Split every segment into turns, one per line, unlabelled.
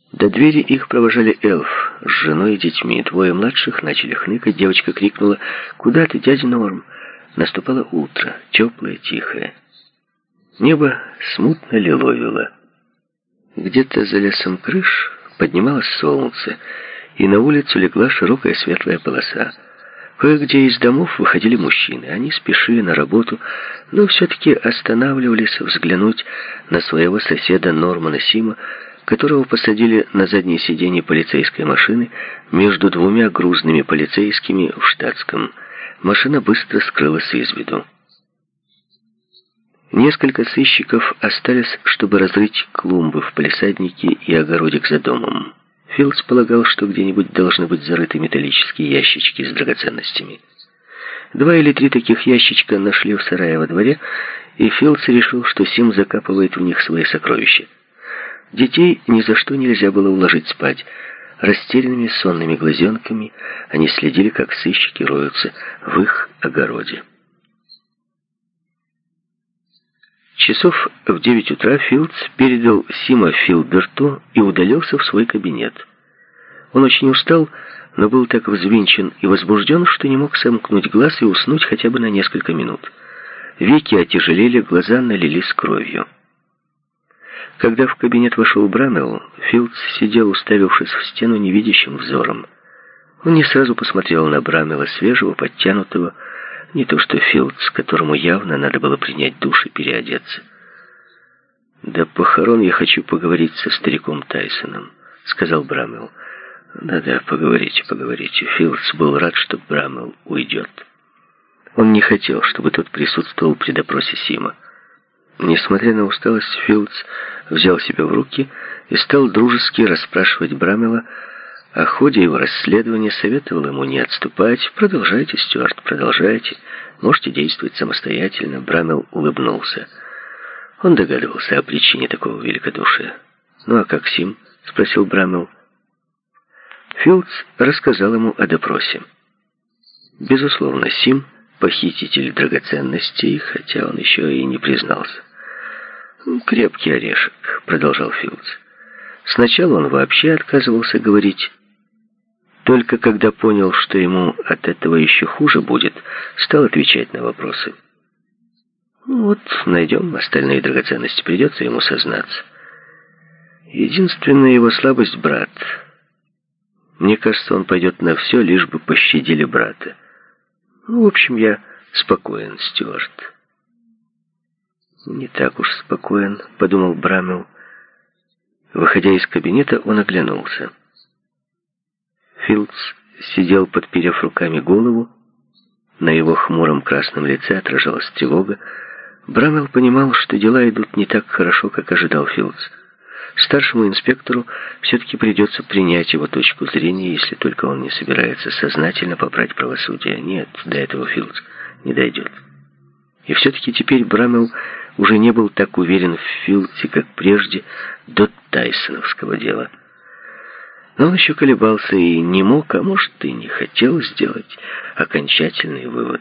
До двери их провожали Элф с женой и детьми. Двое младших начали хныкать. Девочка крикнула: «Куда ты, дядя Норм?» Наступало утро, теплое, тихое. Небо смутно лиловило. Где-то за лесом крыш поднималось солнце, и на улицу легла широкая светлая полоса. Кое-где из домов выходили мужчины. Они спешили на работу, но все-таки останавливались взглянуть на своего соседа Нормана Сима, которого посадили на заднее сиденье полицейской машины между двумя грузными полицейскими в штатском. Машина быстро скрылась из виду. Несколько сыщиков остались, чтобы разрыть клумбы в палисаднике и огородик за домом. Филдс полагал, что где-нибудь должны быть зарыты металлические ящички с драгоценностями. 2 или 3 таких ящичка нашли в сарае во дворе, и Филдс решил, что Сим закапывает в них свои сокровища. Детей ни за что нельзя было уложить спать. Растерянными сонными глазенками они следили, как сыщики роются в их огороде. Часов в 9 утра Филдс передал Сима Филберту и удалился в свой кабинет. Он очень устал, но был так взвинчен и возбужден, что не мог сомкнуть глаз и уснуть хотя бы на несколько минут. Веки отяжелели, глаза налились кровью. Когда в кабинет вошел Брамелл, Филдс сидел, уставившись в стену невидящим взором. Он не сразу посмотрел на Брамелла, свежего, подтянутого, не то что Филдс, которому явно надо было принять душ и переодеться. «До похорон я хочу поговорить со стариком Тайсоном», — сказал Брамелл. «Да-да, поговорите, поговорите». Филдс был рад, что Брамелл уйдет. Он не хотел, чтобы тот присутствовал при допросе Сима. Несмотря на усталость, Филдс взял себя в руки и стал дружески расспрашивать Брамелла о ходе его расследования, советовал ему не отступать. «Продолжайте, Стюарт, продолжайте. Можете действовать самостоятельно». Брамелл улыбнулся. Он догадывался о причине такого великодушия. «Ну а как Сим?» — спросил Брамелл. Филдс рассказал ему о допросе. Безусловно, Сим — похититель драгоценностей, хотя он еще и не признался. «Крепкий орешек», — продолжал Филдс. Сначала он вообще отказывался говорить. Только когда понял, что ему от этого еще хуже будет, стал отвечать на вопросы. Вот, найдем остальные драгоценности, придется ему сознаться. Единственная его слабость — брат. Мне кажется, он пойдет на все, лишь бы пощадили брата. В общем, я спокоен, Стюарт. Не так уж спокоен, подумал Брамелл. Выходя из кабинета, он оглянулся. Филдс сидел, подперев руками голову. На его хмуром красном лице отражалась тревога. Брамелл понимал, что дела идут не так хорошо, как ожидал Филдс. Старшему инспектору все-таки придется принять его точку зрения, если только он не собирается сознательно попрать правосудие. Нет, до этого Филдс не дойдет. И все-таки теперь Брамелл уже не был так уверен в Филдсе, как прежде, до тайсоновского дела. Но он еще колебался и не мог, а может и не хотел сделать окончательный вывод.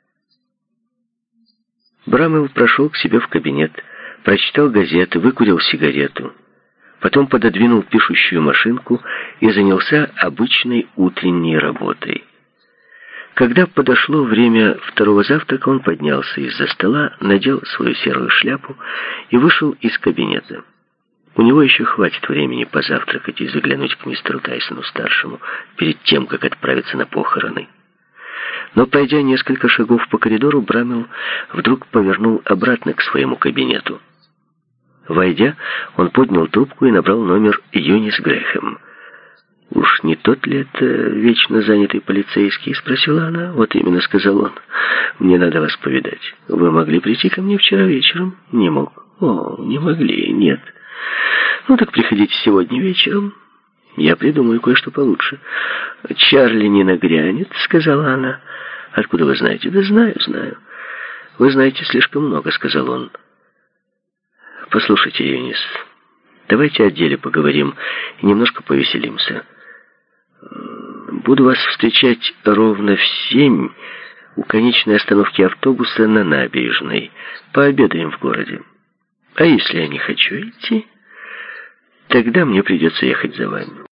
Брамелл прошел к себе в кабинет, прочитал газеты, выкурил сигарету. Потом пододвинул пишущую машинку и занялся обычной утренней работой. Когда подошло время второго завтрака, он поднялся из-за стола, надел свою серую шляпу и вышел из кабинета. У него еще хватит времени позавтракать и заглянуть к мистеру Тайсону-старшему перед тем, как отправиться на похороны. Но, пройдя несколько шагов по коридору, Брамелл вдруг повернул обратно к своему кабинету. Войдя, он поднял трубку и набрал номер Юнис Грэхэм. «Уж не тот ли это вечно занятый полицейский?» — спросила она. «Вот именно», — сказал он. «Мне надо вас повидать. Вы могли прийти ко мне вчера вечером?» «Не мог». «О, не могли, нет». «Ну так приходите сегодня вечером. Я придумаю кое-что получше». «Чарли не нагрянет», — сказала она. «Откуда вы знаете?» «Да знаю. Вы знаете слишком много», — сказал он. «Послушайте, Юнис, давайте о деле поговорим и немножко повеселимся. Буду вас встречать ровно в 7 у конечной остановки автобуса на набережной. Пообедаем в городе. А если я не хочу идти, тогда мне придется ехать за вами.